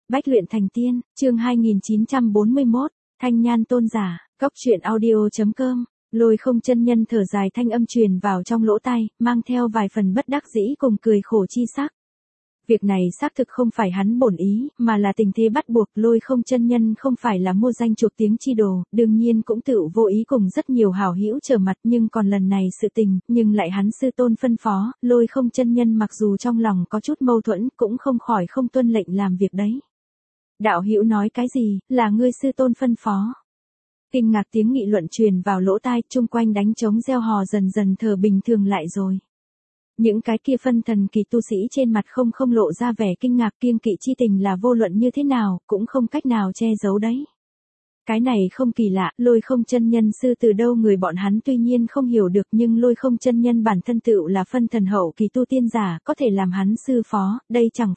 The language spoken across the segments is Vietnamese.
Bách luyện thành tiên, chương 2941, Thanh Nhan tôn giả, góc truyện audio.com. Lôi không chân nhân thở dài thanh âm truyền vào trong lỗ tai, mang theo vài phần bất đắc dĩ cùng cười khổ chi sắc. Việc này xác thực không phải hắn bổn ý, mà là tình thế bắt buộc. Lôi không chân nhân không phải là mua danh chuộc tiếng chi đồ, đương nhiên cũng tự vô ý cùng rất nhiều hảo hữu trở mặt, nhưng còn lần này sự tình, nhưng lại hắn sư tôn phân phó. Lôi không chân nhân mặc dù trong lòng có chút mâu thuẫn, cũng không khỏi không tuân lệnh làm việc đấy. Đạo hữu nói cái gì, là ngươi sư tôn phân phó? Kinh ngạc tiếng nghị luận truyền vào lỗ tai, chung quanh đánh trống reo hò dần dần thở bình thường lại rồi. Những cái kia phân thần kỳ tu sĩ trên mặt không lộ ra vẻ kinh ngạc, kiêng kỵ chi tình là vô luận như thế nào, cũng không cách nào che giấu đấy. Cái này không kỳ lạ, lôi không chân nhân sư từ đâu người bọn hắn tuy nhiên không hiểu được, nhưng lôi không chân nhân bản thân tựu là phân thần hậu kỳ tu tiên giả, có thể làm hắn sư phó, đây chẳng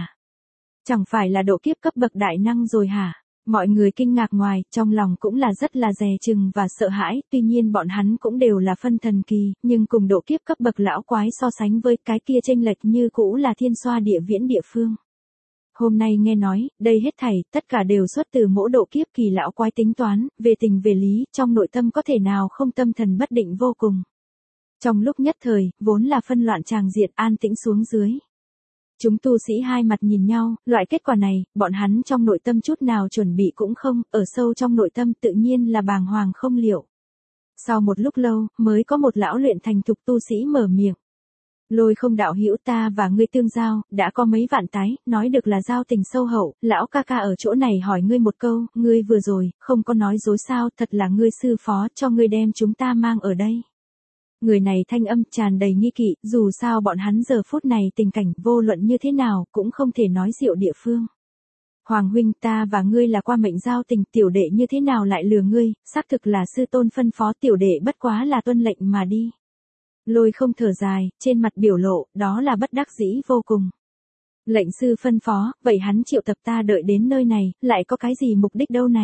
phải là độ kiếp cấp bậc đại năng rồi hả? Mọi người kinh ngạc ngoài, trong lòng cũng là rất là dè chừng và sợ hãi, tuy nhiên bọn hắn cũng đều là phân thần kỳ, nhưng cùng độ kiếp cấp bậc lão quái so sánh với cái kia chênh lệch như cũ là thiên xoa địa viễn địa phương. Hôm nay nghe nói, đây hết thảy, tất cả đều xuất từ mỗi độ kiếp kỳ lão quái tính toán, về tình về lý, trong nội tâm có thể nào không tâm thần bất định vô cùng. Trong lúc nhất thời, vốn là phân loạn tràng diện an tĩnh xuống dưới. Chúng tu sĩ hai mặt nhìn nhau, loại kết quả này, bọn hắn trong nội tâm chút nào chuẩn bị cũng không, ở sâu trong nội tâm tự nhiên là bàng hoàng không liệu. Sau một lúc lâu, mới có một lão luyện thành thục tu sĩ mở miệng. Lôi không đạo hữu, ta và ngươi tương giao, đã có mấy vạn tái, nói được là giao tình sâu hậu, lão ca ca ở chỗ này hỏi ngươi một câu, ngươi vừa rồi, không có nói dối sao, thật là ngươi sư phó, cho ngươi đem chúng ta mang ở đây. Người này thanh âm tràn đầy nghi kỵ, dù sao bọn hắn giờ phút này tình cảnh vô luận như thế nào, cũng không thể nói diệu địa phương. Hoàng huynh, ta và ngươi là qua mệnh giao tình, tiểu đệ như thế nào lại lừa ngươi, xác thực là sư tôn phân phó, tiểu đệ bất quá là tuân lệnh mà đi. Lôi không thở dài, trên mặt biểu lộ, đó là bất đắc dĩ vô cùng. Lệnh sư phân phó, vậy hắn triệu tập ta đợi đến nơi này, lại có cái gì mục đích đâu này?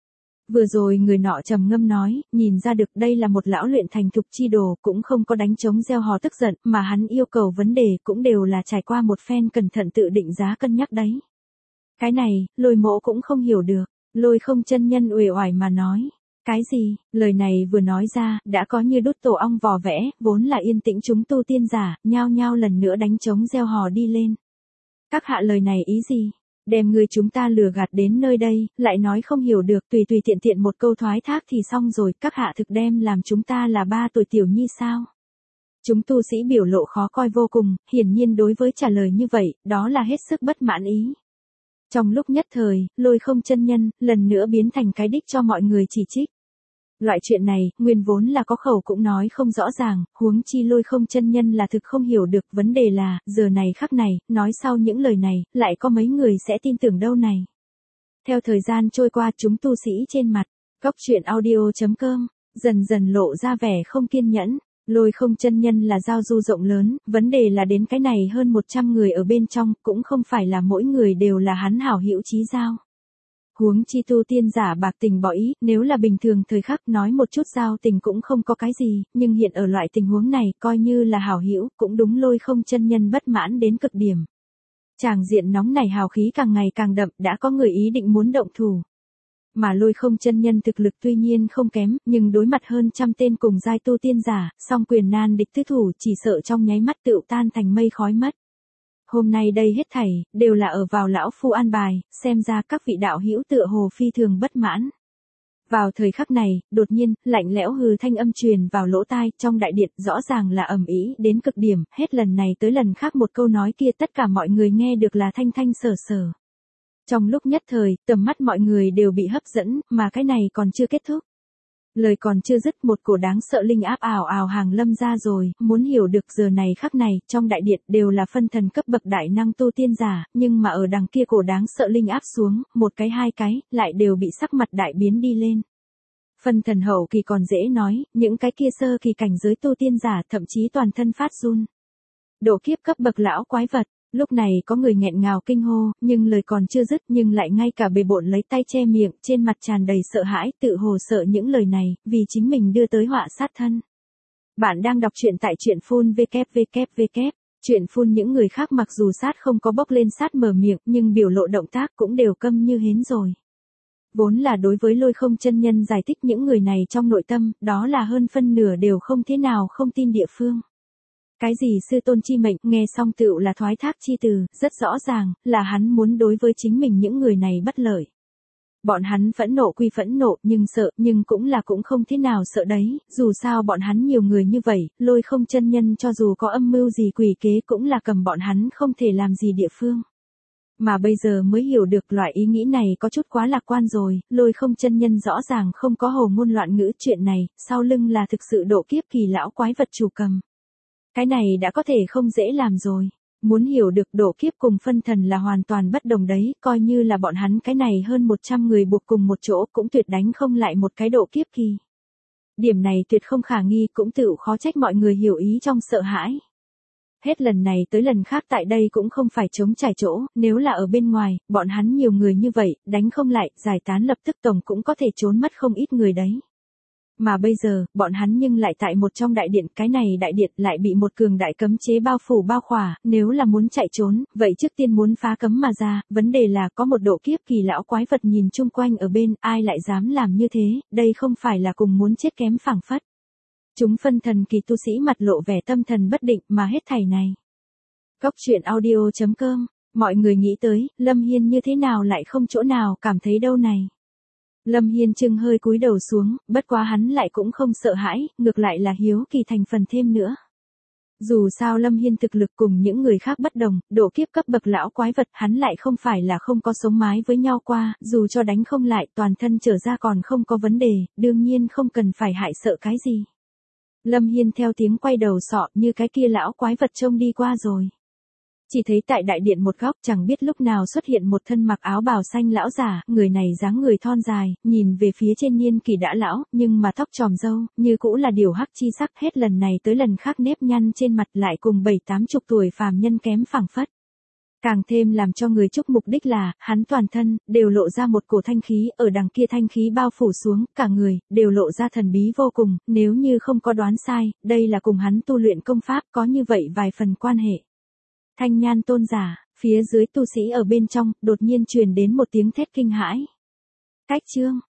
Vừa rồi người nọ trầm ngâm nói, nhìn ra được đây là một lão luyện thành thục chi đồ, cũng không có đánh trống gieo hò tức giận, mà hắn yêu cầu vấn đề cũng đều là trải qua một phen cẩn thận tự định giá cân nhắc đấy. Cái này, lôi mỗ cũng không hiểu được, lôi không chân nhân uể oải mà nói. Cái gì, lời này vừa nói ra, đã có như đốt tổ ong vò vẽ, vốn là yên tĩnh chúng tu tiên giả, nhao nhao lần nữa đánh trống gieo hò đi lên. Các hạ lời này ý gì? Đem người chúng ta lừa gạt đến nơi đây, lại nói không hiểu được, tùy tiện một câu thoái thác thì xong rồi, các hạ thực đem làm chúng ta là 3 tuổi tiểu nhi sao? Chúng tu sĩ biểu lộ khó coi vô cùng, hiển nhiên đối với trả lời như vậy, đó là hết sức bất mãn ý. Trong lúc nhất thời, lôi không chân nhân, lần nữa biến thành cái đích cho mọi người chỉ trích. Loại chuyện này, nguyên vốn là có khẩu cũng nói không rõ ràng, huống chi lôi không chân nhân là thực không hiểu được, vấn đề là, giờ này khắc này, nói sau những lời này, lại có mấy người sẽ tin tưởng đâu này. Theo thời gian trôi qua, chúng tu sĩ trên mặt, góc truyện audio.com, dần dần lộ ra vẻ không kiên nhẫn. Lôi không chân nhân là giao du rộng lớn, vấn đề là đến cái này hơn 100 người ở bên trong, cũng không phải là mỗi người đều là hắn hảo hữu chí giao. Huống chi tu tiên giả bạc tình bỏ ý, nếu là bình thường thời khắc nói một chút giao tình cũng không có cái gì, nhưng hiện ở loại tình huống này, coi như là hảo hữu, cũng đúng lôi không chân nhân bất mãn đến cực điểm. Tràng diện nóng này hào khí càng ngày càng đậm, đã có người ý định muốn động thủ. Mà lôi không chân nhân thực lực tuy nhiên không kém, nhưng đối mặt hơn trăm tên cùng giai tu tiên giả, song quyền nan địch tứ thủ, chỉ sợ trong nháy mắt tựu tan thành mây khói mất. Hôm nay đây hết thảy, đều là ở vào lão phu an bài, xem ra các vị đạo hữu tựa hồ phi thường bất mãn. Vào thời khắc này, đột nhiên, lạnh lẽo hừ thanh âm truyền vào lỗ tai, trong đại điện, rõ ràng là ầm ĩ đến cực điểm, hết lần này tới lần khác một câu nói kia tất cả mọi người nghe được là thanh thanh sở sở. Trong lúc nhất thời, tầm mắt mọi người đều bị hấp dẫn, mà cái này còn chưa kết thúc. Lời còn chưa dứt, một cổ đáng sợ linh áp ào ào hàng lâm ra rồi, muốn hiểu được giờ này khắc này, trong đại điện đều là phân thần cấp bậc đại năng tu tiên giả, nhưng mà ở đằng kia cổ đáng sợ linh áp xuống, một cái hai cái, lại đều bị sắc mặt đại biến đi lên. Phân thần hậu kỳ còn dễ nói, những cái kia sơ kỳ cảnh giới tu tiên giả thậm chí toàn thân phát run. Độ kiếp cấp bậc lão quái vật. Lúc này có người nghẹn ngào kinh hô, nhưng lời còn chưa dứt nhưng lại ngay cả bề bộn lấy tay che miệng, trên mặt tràn đầy sợ hãi, tự hồ sợ những lời này, vì chính mình đưa tới họa sát thân. Bạn đang đọc truyện tại truyện full www. Chuyện phun những người khác mặc dù sát không có bốc lên sát mở miệng nhưng biểu lộ động tác cũng đều câm như hến rồi. Vốn là đối với Lôi Không chân nhân giải thích những người này trong nội tâm, đó là hơn phân nửa đều không thế nào không tin địa phương. Cái gì sư tôn chi mệnh, nghe xong tựu là thoái thác chi từ, rất rõ ràng, là hắn muốn đối với chính mình những người này bất lợi. Bọn hắn phẫn nộ quy phẫn nộ, nhưng sợ, nhưng cũng không thế nào sợ đấy, dù sao bọn hắn nhiều người như vậy, Lôi Không chân nhân cho dù có âm mưu gì quỷ kế cũng là cầm bọn hắn không thể làm gì địa phương. Mà bây giờ mới hiểu được loại ý nghĩ này có chút quá lạc quan rồi, Lôi Không chân nhân rõ ràng không có hồ ngôn loạn ngữ chuyện này, sau lưng là thực sự độ kiếp kỳ lão quái vật chủ cầm. Cái này đã có thể không dễ làm rồi. Muốn hiểu được độ kiếp cùng phân thần là hoàn toàn bất đồng đấy, coi như là bọn hắn cái này hơn 100 người buộc cùng một chỗ cũng tuyệt đánh không lại một cái độ kiếp kỳ. Điểm này tuyệt không khả nghi, cũng tự khó trách mọi người hiểu ý trong sợ hãi. Hết lần này tới lần khác tại đây cũng không phải chống trải chỗ, nếu là ở bên ngoài, bọn hắn nhiều người như vậy, đánh không lại, giải tán lập tức tổng cũng có thể trốn mất không ít người đấy. Mà bây giờ, bọn hắn nhưng lại tại một trong đại điện, cái này đại điện lại bị một cường đại cấm chế bao phủ bao khỏa, nếu là muốn chạy trốn, vậy trước tiên muốn phá cấm mà ra, vấn đề là có một độ kiếp kỳ lão quái vật nhìn chung quanh ở bên, ai lại dám làm như thế, đây không phải là cùng muốn chết kém phảng phất. Chúng phân thần kỳ tu sĩ mặt lộ vẻ tâm thần bất định mà hết thảy này. Góc truyện audio.com, mọi người nghĩ tới, Lâm Hiên như thế nào lại không chỗ nào cảm thấy đâu này. Lâm Hiên chừng hơi cúi đầu xuống, bất quá hắn lại cũng không sợ hãi, ngược lại là hiếu kỳ thành phần thêm nữa. Dù sao Lâm Hiên thực lực cùng những người khác bất đồng, độ kiếp cấp bậc lão quái vật hắn lại không phải là không có sống mái với nhau qua, dù cho đánh không lại toàn thân trở ra còn không có vấn đề, đương nhiên không cần phải hại sợ cái gì. Lâm Hiên theo tiếng quay đầu sọ như cái kia lão quái vật trông đi qua rồi. Chỉ thấy tại đại điện một góc chẳng biết lúc nào xuất hiện một thân mặc áo bào xanh lão giả, người này dáng người thon dài, nhìn về phía trên niên kỷ đã lão, nhưng mà tóc tròm râu, như cũ là điều hắc chi sắc, hết lần này tới lần khác nếp nhăn trên mặt lại cùng 7-80 tuổi phàm nhân kém phảng phất. Càng thêm làm cho người chúc mục đích là, hắn toàn thân, đều lộ ra một cổ thanh khí, ở đằng kia thanh khí bao phủ xuống, cả người, đều lộ ra thần bí vô cùng, nếu như không có đoán sai, đây là cùng hắn tu luyện công pháp, có như vậy vài phần quan hệ. Thanh Nhan tôn giả, phía dưới tu sĩ ở bên trong, đột nhiên truyền đến một tiếng thét kinh hãi. Cách chương.